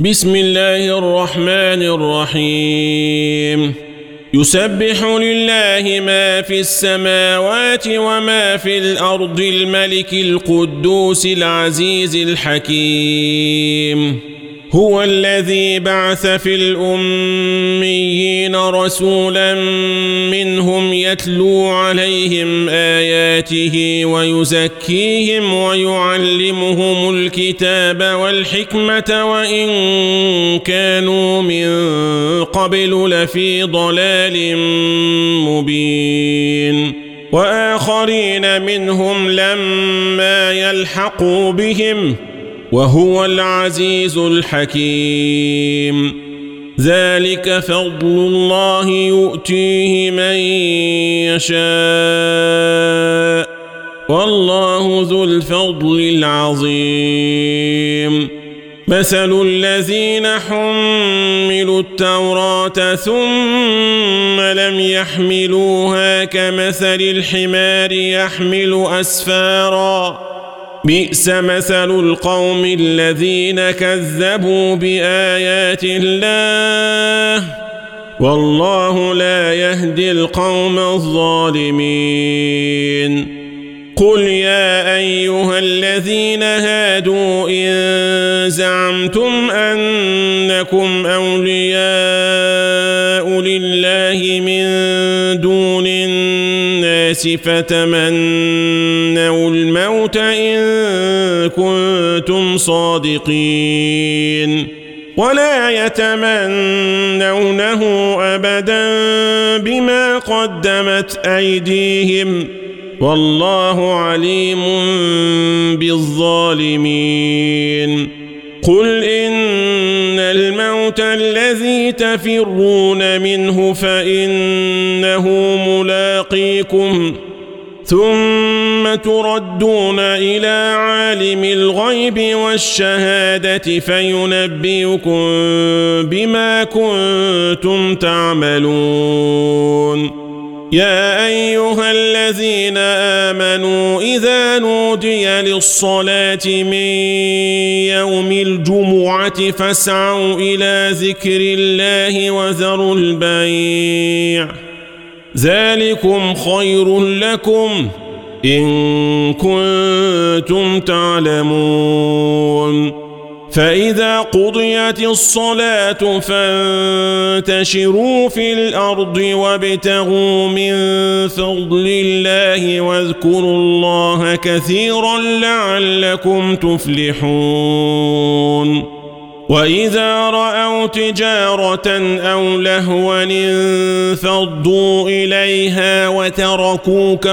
بسم الله الرحمن الرحيم يسبح لله ما في السماوات وما في الأرض الملك القدوس العزيز الحكيم هو الذي بعث في الأميين رسولا منهم يتلو عليهم آياته ويزكيهم ويعلمهم الكتاب والحكمة وإن كانوا من قبل لفي ضلال مبين وآخرين منهم لما يلحقوا بهم وهو العزيز الحكيم ذلك فضل الله يؤتيه من يشاء والله ذو الفضل العظيم مثل الذين حملوا التوراة ثم لم يحملوها كمثل الحمار يحمل أسفاراً بئس مثل القوم الذين كذبوا بآيات الله والله لا يهدي القوم الظالمين قل يا أيها الذين هادوا إن زعمتم أنكم أولياء لله من دون الناس فتمنوا الموت إن كنتم صادقين ولا يتمنونه أبدا بما قدمت أيديهم والله عليم بالظالمين قل إن الموت الذي تفرون منه فإنه ملاقيكم ثم تردون إلى عالم الغيب والشهادة فينبئكم بما كنتم تعملون يا أيها الذين آمنوا إذا نودي للصلاة من يوم الجمعة فاسعوا إلى ذكر الله وذروا البيع ذلكم خير لكم إن كنتم تعلمون فإذا قضيت الصلاة فانتشروا في الأرض وابتغوا من فضل الله واذكروا الله كثيرا لعلكم تفلحون وإذا رأوا تجارة أو لهوا انفضوا إليها وتركوك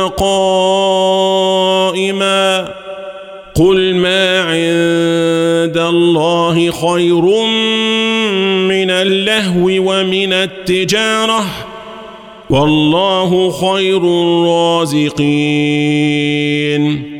قائما قل ما عند الله خير من اللهو ومن التجارة والله خير الرازقين